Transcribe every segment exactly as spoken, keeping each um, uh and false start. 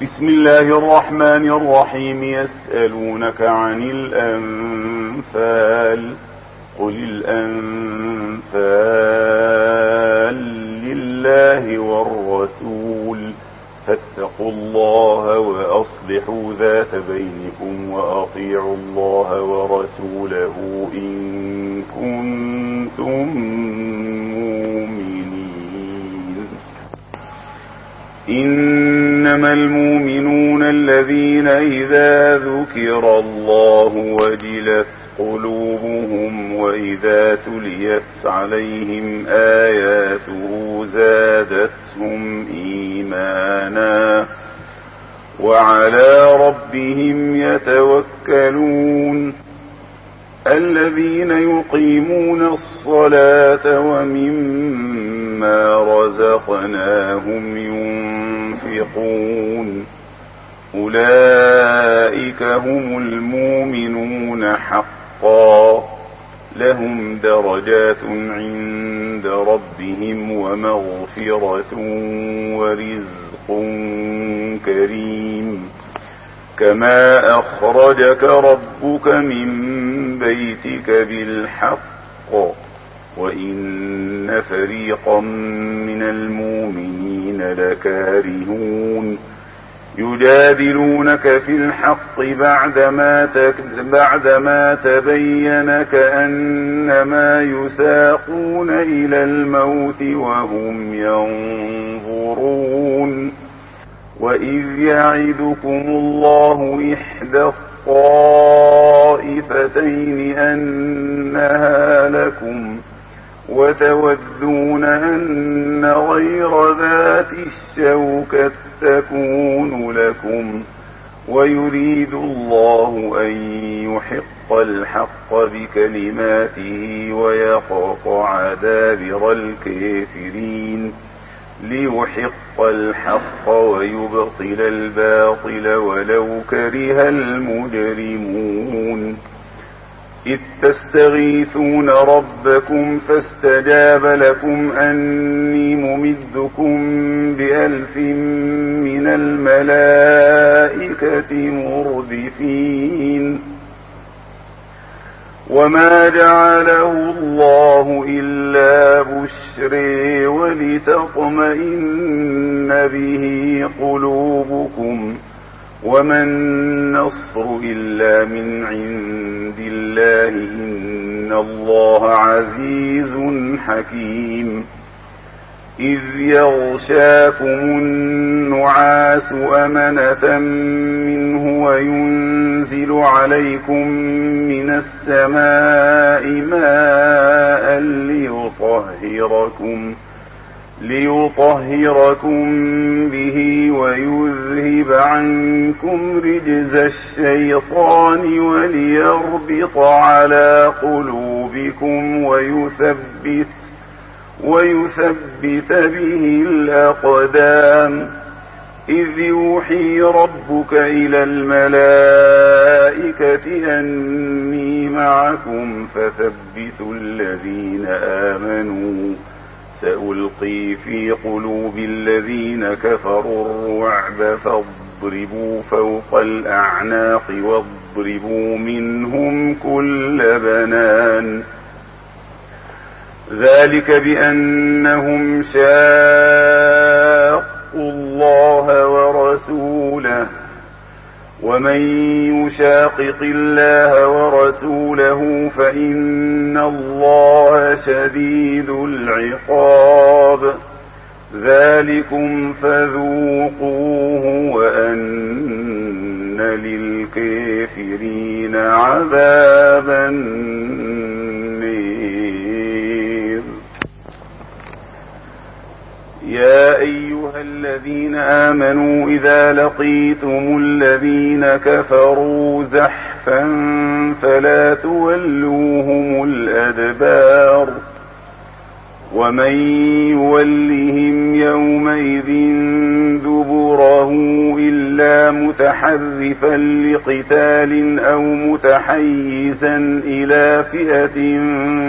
بسم الله الرحمن الرحيم. يسألونك عن الأنفال قل الأنفال لله والرسول فاتقوا الله وأصلحوا ذات بينكم وأطيعوا الله ورسوله إن كنتم مؤمنين. إنما المؤمنون الذين إذا ذكر الله وجلت قلوبهم وإذا تليت عليهم آياته زادتهم إيمانا وعلى ربهم يتوكلون. الذين يقيمون الصلاة ومما رزقناهم ينفقون أولئك هم المؤمنون حقا لهم درجات عند ربهم ومغفرة ورزق كريم. كما أخرجك ربك من بيتك بالحق وإن فريقا من المؤمنين لكارهون. يجادلونك في الحق بعدما, بعدما تبين كأنما يساقون إلى الموت وهم ينظرون. وإذ يعدكم الله إحدى الطائفتين أنها لكم وتودون أن غير ذات الشوكة تكون لكم ويريد الله أن يحق الحق بكلماته ويقطع دابر الكافرين ليحق الحق ويبطل الباطل ولو كره المجرمون. إذ تستغيثون ربكم فاستجاب لكم أني ممدكم بألف من الملائكة مردفين. وما جعله الله إلا بشرى ولتطمئن به قلوبكم وما النصر إلا من عند الله إن الله عزيز حكيم. إذ يغشاكم النعاس أمنة منه وينزل عليكم من السماء ماء ليطهركم ليطهركم به ويذهب عنكم رجز الشيطان وليربط على قلوبكم ويثبت ويثبت به الأقدام. إذ يوحي ربك إلى الملائكة أني معكم فثبتوا الذين آمنوا سألقي في قلوب الذين كفروا الرعب فاضربوا فوق الأعناق واضربوا منهم كل بنان. ذلك بأنهم شاقوا الله ورسوله ومن يشاقق الله ورسوله فإن الله شديد العقاب. ذلكم فذوقوه وأن للكافرين عذاب النير. يا أيها الذين آمنوا إذا لقيتم الذين كفروا زحفا فلا تولوهم الأدبار ومن يولهم يومئذ دبره إلا متحرفا لقتال أو متحيزا إلى فئة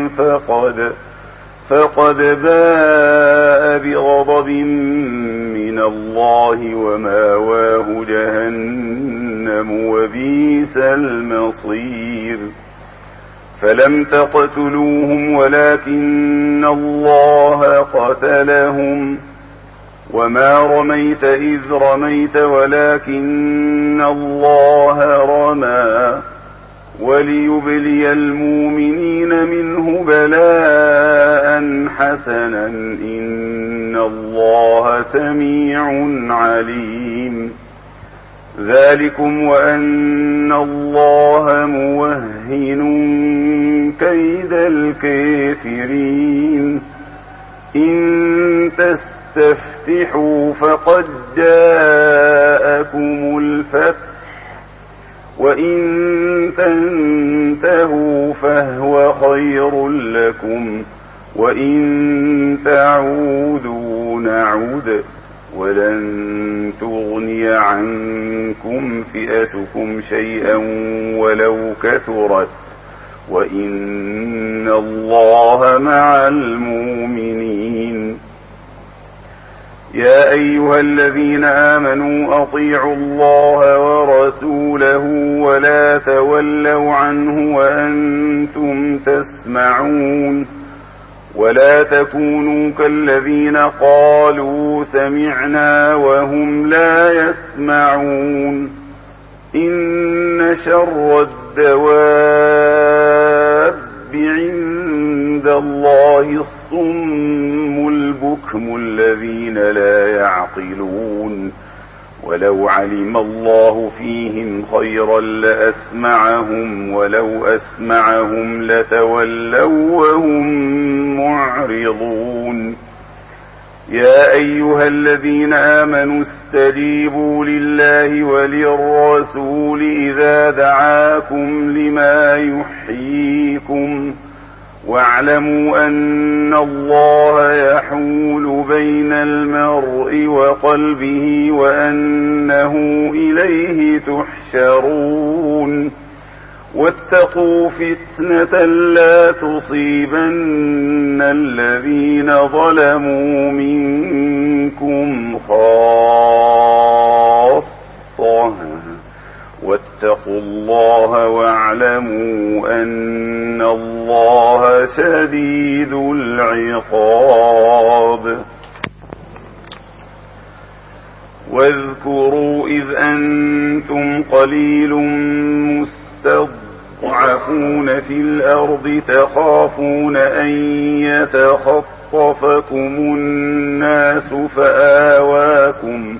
فقد فقد باء بغضب من من الله وماواه جهنم وبئس المصير. فلم تقتلوهم ولكن الله قتلهم وما رميت إذ رميت ولكن الله رمى وليبلي المؤمنين منه بلاء حسنا إن الله سميع عليم. ذلكم وأن الله موهن كيد الكافرين. إن تستفتحوا فقد جاءكم الفتح وإن تنتهوا فهو خير لكم وإن تعودوا نعد ولن تغني عنكم فئتكم شيئا ولو كثرت وإن الله مع المؤمنين. يا أيها الذين آمنوا أطيعوا الله ورسوله ولا تولوا عنه وأنتم تسمعون ولا تكونوا كالذين قالوا سمعنا وهم لا يسمعون. إن شر الدواب عند الله الصم البكم الذين لا يعقلون. ولو علم الله فيهم خيرا لأسمعهم ولو أسمعهم لتولوا وهم معرضون. يا أيها الذين آمنوا استجيبوا لله وللرسول إذا دعاكم لما يحييكم واعلموا أن الله يحول بين المرء وقلبه وأنه إليه تحشرون. واتقوا فتنة لا تصيبن الذين ظلموا منكم خاصة واتقوا الله واعلموا أن الله شديد العقاب. واذكروا إذ أنتم قليل مستضعفون في الأرض تخافون أن يتخطفكم الناس فآواكم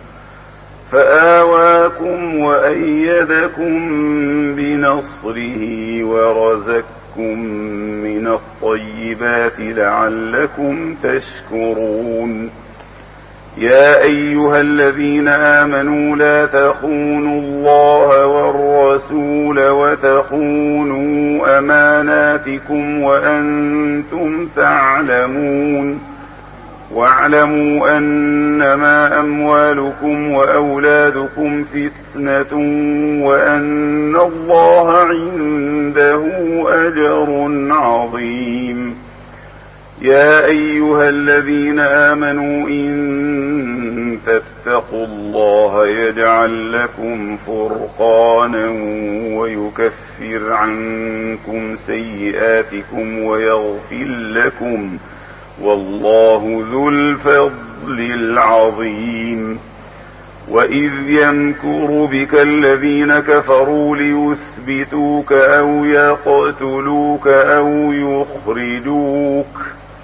فآواكم وأيدكم بنصره ورزقكم من الطيبات لعلكم تشكرون. يا أيها الذين آمنوا لا تخونوا الله والرسول وتخونوا أماناتكم وأنتم تعلمون. واعلموا أنما أموالكم وأولادكم فتنة وأن الله عنده أجر عظيم. يا أيها الذين آمنوا إن تتقوا الله يجعل لكم فرقانا ويكفر عنكم سيئاتكم ويغفر لكم والله ذو الفضل العظيم. وإذ يمكر بك الذين كفروا ليثبتوك أو يقتلوك أو يخرجوك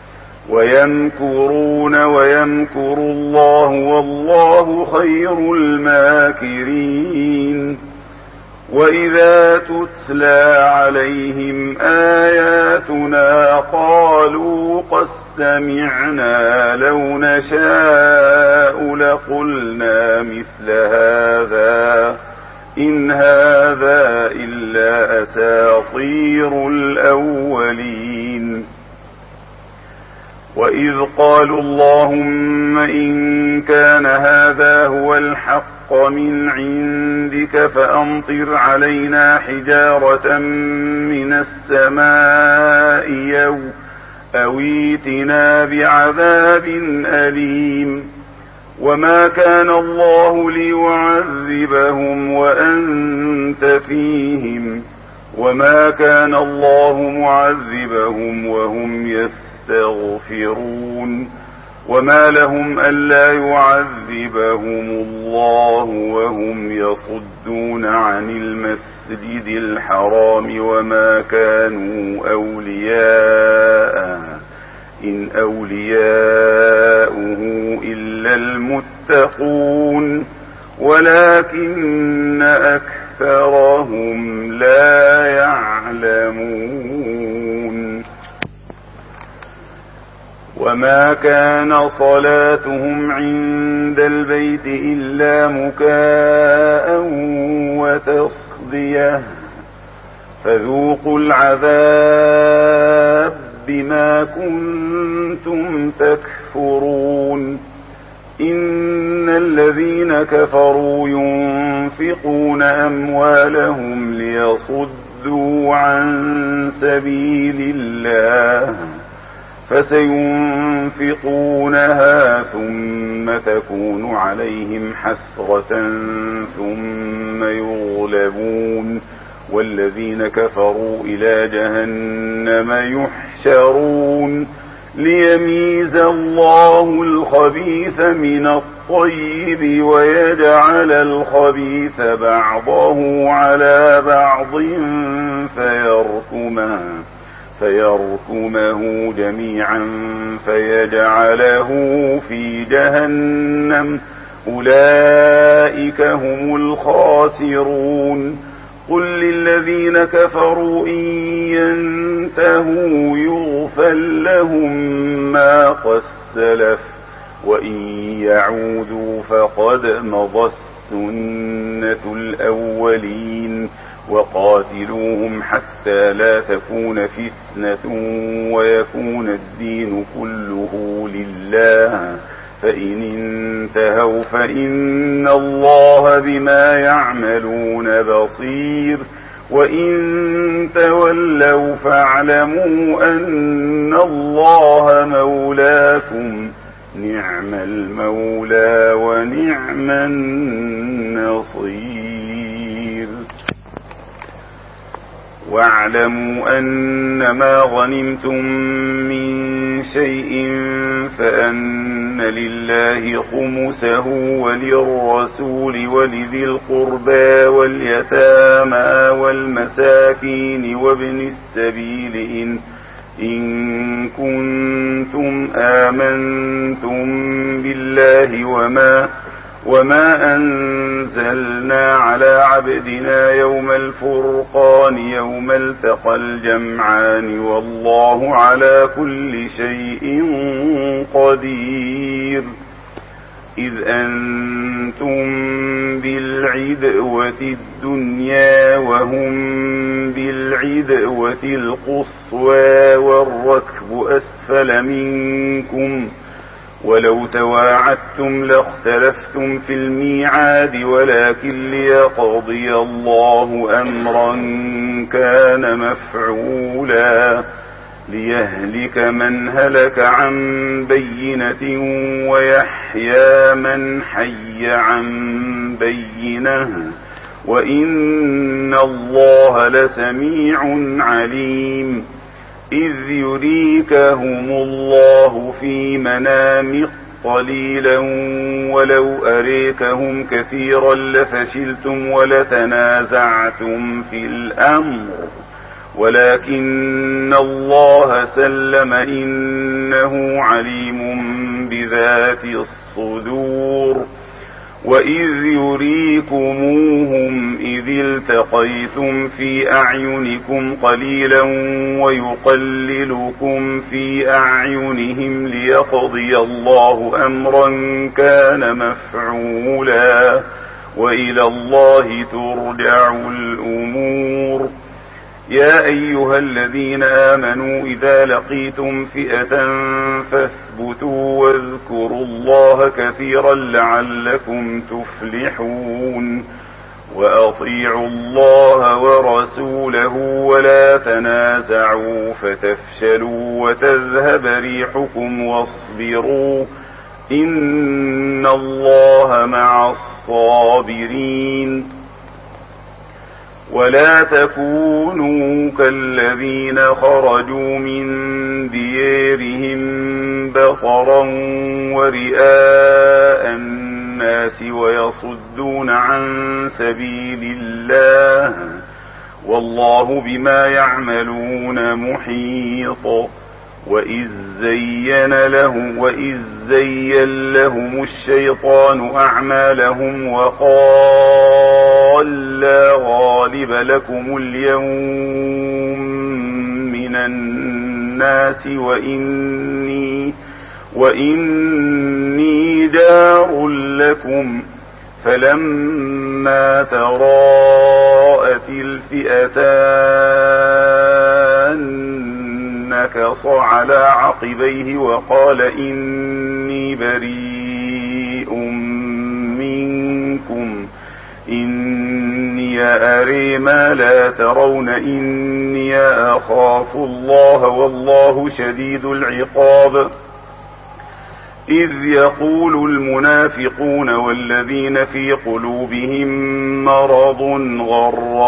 ويمكرون ويمكر الله والله خير الماكرين. وإذا تتلى عليهم آياتنا قالوا قد سمعنا لو نشاء لقلنا مثل هذا إن هذا إلا أساطير الأولين. وإذ قالوا اللهم إن كان هذا هو الحق من عندك فأمطر علينا حجارة من السماء أو ائتنا بعذاب أليم. وما كان الله ليعذبهم وأنت فيهم وما كان الله معذبهم وهم يستغفرون وما لهم ألا يعذبهم الله وهم يصدون عن المسجد الحرام وما كانوا أولياءه إن أولياؤه إلا المتقون ولكن أكثرهم لا يعلمون وما كان صلاتهم عند البيت إلا مكاء وتصدية فذوقوا العذاب بما كنتم تكفرون إن الذين كفروا ينفقون أموالهم ليصدوا عن سبيل الله فسينفقونها ثم تكون عليهم حسرة ثم يغلبون والذين كفروا إلى جهنم يحشرون ليميز الله الخبيث من الطيب ويجعل الخبيث بعضه على بعض فيركمه فيركمه جميعا فيجعله في جهنم أولئك هم الخاسرون قل للذين كفروا إن ينتهوا يغفر لهم ما قد سلف وإن يعودوا فقد مضت سنة الأولين وقاتلوهم حتى لا تكون فتنة ويكون الدين كله لله فإن انتهوا فإن الله بما يعملون بصير وإن تولوا فاعلموا أن الله مولاكم نعم المولى ونعم النصير واعلموا أن ما غنمتم من شيء فأن لله خمسه وللرسول ولذي القربى واليتامى والمساكين وابن السبيل إن, إن كنتم آمنتم بالله وما وما أنزلنا على عبدنا يوم الفرقان يوم التقى الجمعان والله على كل شيء قدير إذ أنتم بالعدوة الدنيا وهم بالعدوة القصوى والركب أسفل منكم ولو تواعدتم لاختلفتم في الميعاد ولكن ليقضي الله أمرا كان مفعولا ليهلك من هلك عن بينة ويحيى من حي عن بينة وإن الله لسميع عليم إذ يريكهم الله في منامك قليلا ولو أريكهم كثيرا لفشلتم ولتنازعتم في الأمر ولكن الله سلم إنه عليم بذات الصدور وإذ يريكموهم إذ التقيتم في أعينكم قليلا ويقللكم في أعينهم ليقضي الله أمرا كان مفعولا وإلى الله ترجع الأمور يا أيها الذين آمنوا إذا لقيتم فئة فاثبتوا واذكروا الله كثيرا لعلكم تفلحون وأطيعوا الله ورسوله ولا تنازعوا فتفشلوا وتذهب ريحكم واصبروا إن إن الله مع الصابرين. ولا تكونوا كالذين خرجوا من ديارهم بطرا ورئاء الناس ويصدون عن سبيل الله والله بما يعملون محيط. وإذ زين لهم, وإذ زين لهم الشيطان أعمالهم وقال لا غالب لكم اليوم من الناس وإني, وإني جار لكم فلما تراءت الفئتان نكص على عقبيه وقال إني بريء منكم إني أرى ما لا ترون إني أخاف الله والله شديد العقاب. إذ يقول المنافقون والذين في قلوبهم مرض غر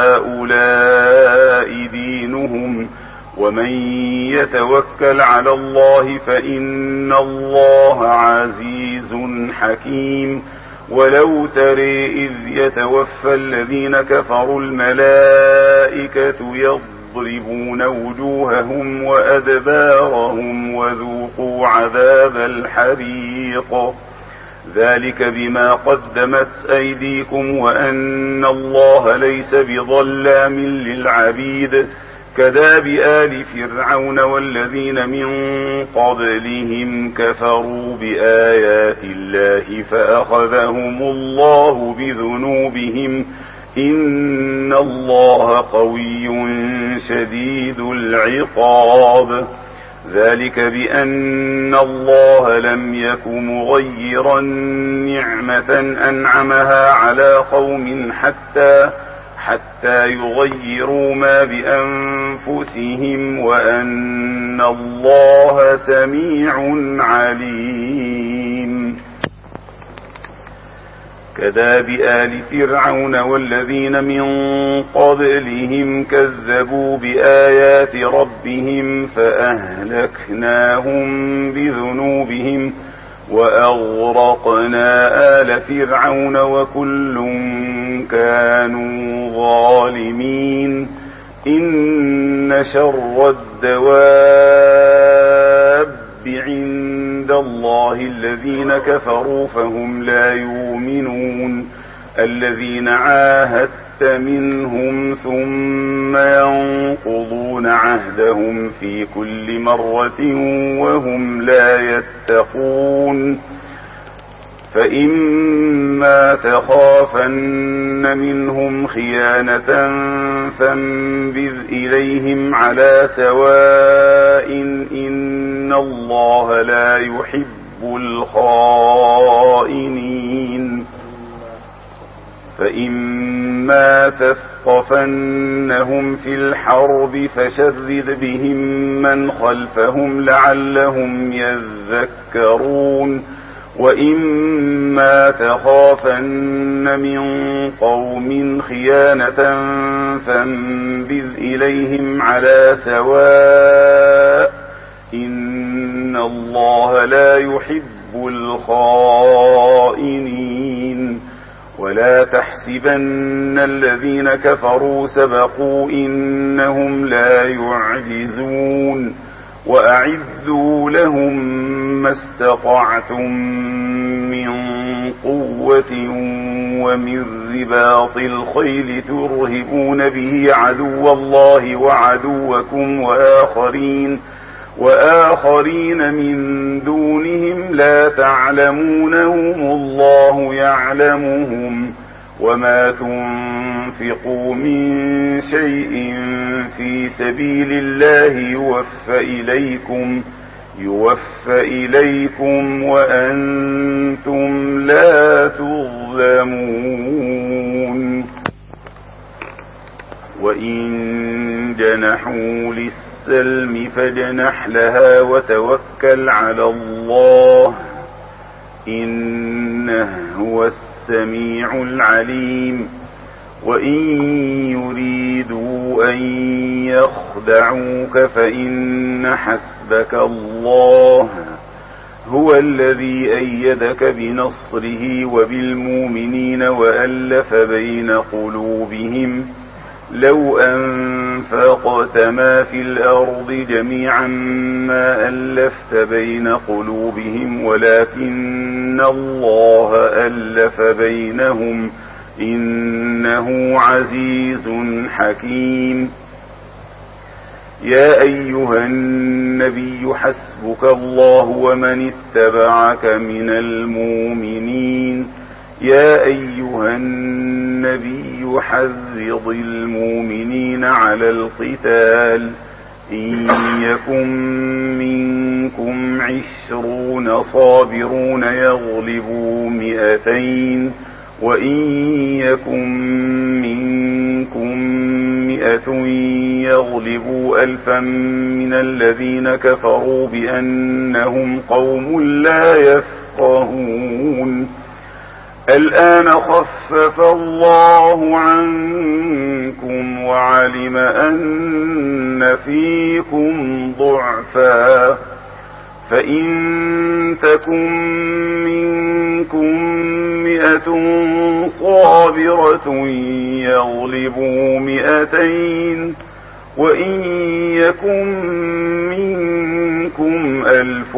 هؤلاء دينهم ومن يتوكل على الله فإن الله عزيز حكيم. ولو ترى إذ يتوفى الذين كفروا الملائكة يضربون وجوههم وأدبارهم وذوقوا عذاب الحريق ذلك بما قدمت أيديكم وأن الله ليس بظلام للعبيد. كداب آل فرعون والذين من قبلهم كفروا بآيات الله فأخذهم الله بذنوبهم إن الله قوي شديد العقاب. ذلك بأن الله لم يك مغيرا نعمة أنعمها على قوم حتى حتى يغيروا ما بأنفسهم وأن الله سميع عليم. كداب آل فرعون والذين من قبلهم كذبوا بآيات ربهم فأهلكناهم بذنوبهم وأغرقنا آل فرعون وكل كانوا ظالمين. إن شر الدواب عند الله الذين كفروا فهم لا يؤمنون الذين عاهدت منهم ثم ينقضون عهدهم في كل مرة وهم لا يتقون. فإما تخافن منهم خيانة فانبذ إليهم على سواء إن الله لا يحب الخائنين. فإما تثقفنهم في الحرب فشرد بهم من خلفهم لعلهم يذكرون. وإما تخافن من قوم خيانة فانبذ إليهم على سواء إن الله لا يحب الخائنين. ولا تحسبن الذين كفروا سبقوا إنهم لا يعجزون. وأعدوا لهم ما استطعتم من قوة ومن رباط الخيل ترهبون به عدو الله وعدوكم وآخرين وآخرين من دونهم لا تعلمونهم الله يعلمهم. وما تنفقوا من شيء في سبيل الله يوفى إليكم يوفى إليكم وأنتم لا تظلمون. وإن جنحوا للسلم فاجنح لها وتوكل على الله إنه هو السميع العليم. وإن يريدوا أن يخدعوك فإن حسبك الله هو الذي أيدك بنصره وبالمؤمنين وألف بين قلوبهم لو أنفقت ما في الأرض جميعا ما ألفت بين قلوبهم ولكن الله ألف بينهم إنه عزيز حكيم. يا أيها النبي حسبك الله ومن اتبعك من المؤمنين. يا أيها النبي حرض المؤمنين على القتال إن يكن منكم عشرون صابرون يغلبوا مئتين وإن يكن منكم مئة يغلبوا ألفا من الذين كفروا بأنهم قوم لا يفقهون. الآن خفف الله عنكم وعلم أن فيكم ضعفا فإن تكن منكم مئة صابرة يغلبوا مئتين وإن يكن منكم ألف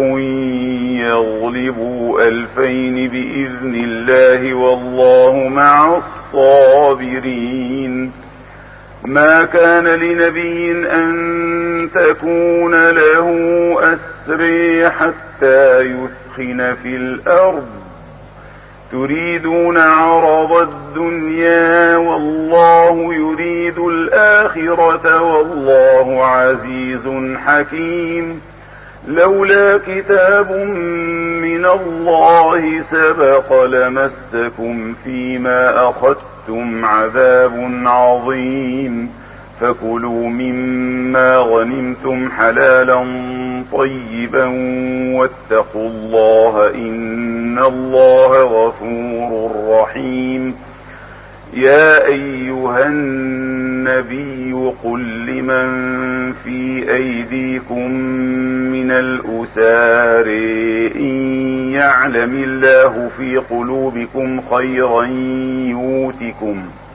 يغلبوا ألفين بإذن الله والله مع الصابرين. ما كان لنبي أن تكون له أسري حتى يثخن في الأرض تريدون عرض الدنيا والله يريد الآخرة والله عزيز حكيم. لولا كتاب من الله سبق لمسكم فيما أخذتم عذاب عظيم فكلوا مما غنمتم حلالا طيبا واتقوا الله إن الله غفور رحيم. يا أيها النبي قل لمن في أيديكم من الأسار إن يعلم الله في قلوبكم خيرا يؤتكم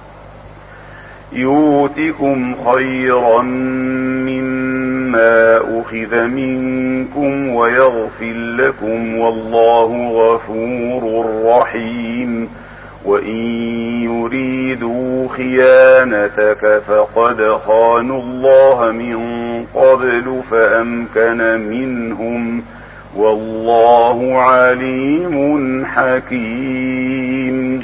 يؤتكم خيرا مما أخذ منكم ويغفر لكم والله غفور رحيم. وإن يريدوا خيانتك فقد خانوا الله من قبل فأمكن منهم والله عليم حكيم.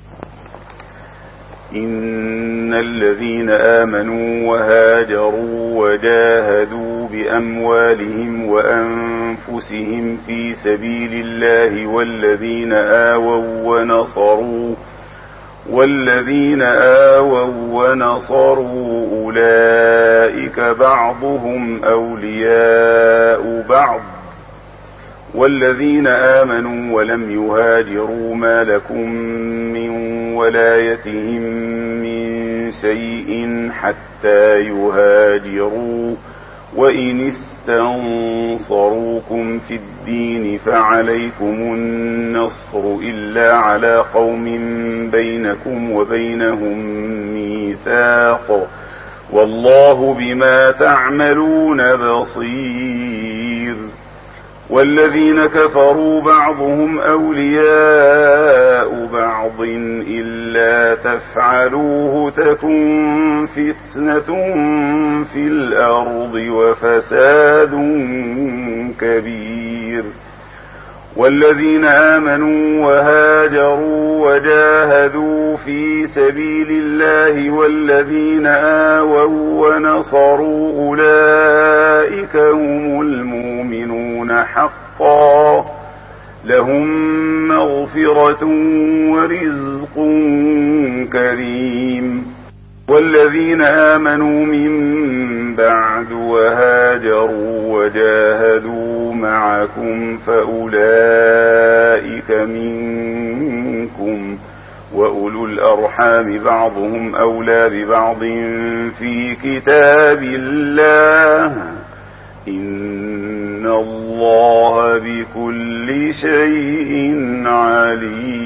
إن الذين آمنوا وهاجروا وجاهدوا بأموالهم وأنفسهم في سبيل الله والذين آووا ونصروا والذين آووا ونصروا أولئك بعضهم أولياء بعض والذين آمنوا ولم يهاجروا ما لكم من ولايتهم من شيء حتى يهاجروا وإن استنصروكم في الدين فعليكم النصر إلا على قوم بينكم وبينهم ميثاق والله بما تعملون بصير. والذين كفروا بعضهم أولياء بعض إلا تفعلوه تكن فتنة في الأرض وفساد كبير. والذين آمنوا وهاجروا وجاهدوا في سبيل الله والذين آووا ونصروا أولئك هم المؤمنون حقا لهم مغفرة ورزق كريم. والذين آمنوا من بعد وهاجروا وجاهدوا معكم فأولئك منكم وأولو الأرحام بعضهم أولى ببعض في كتاب الله إن الله بكل شيء عليم.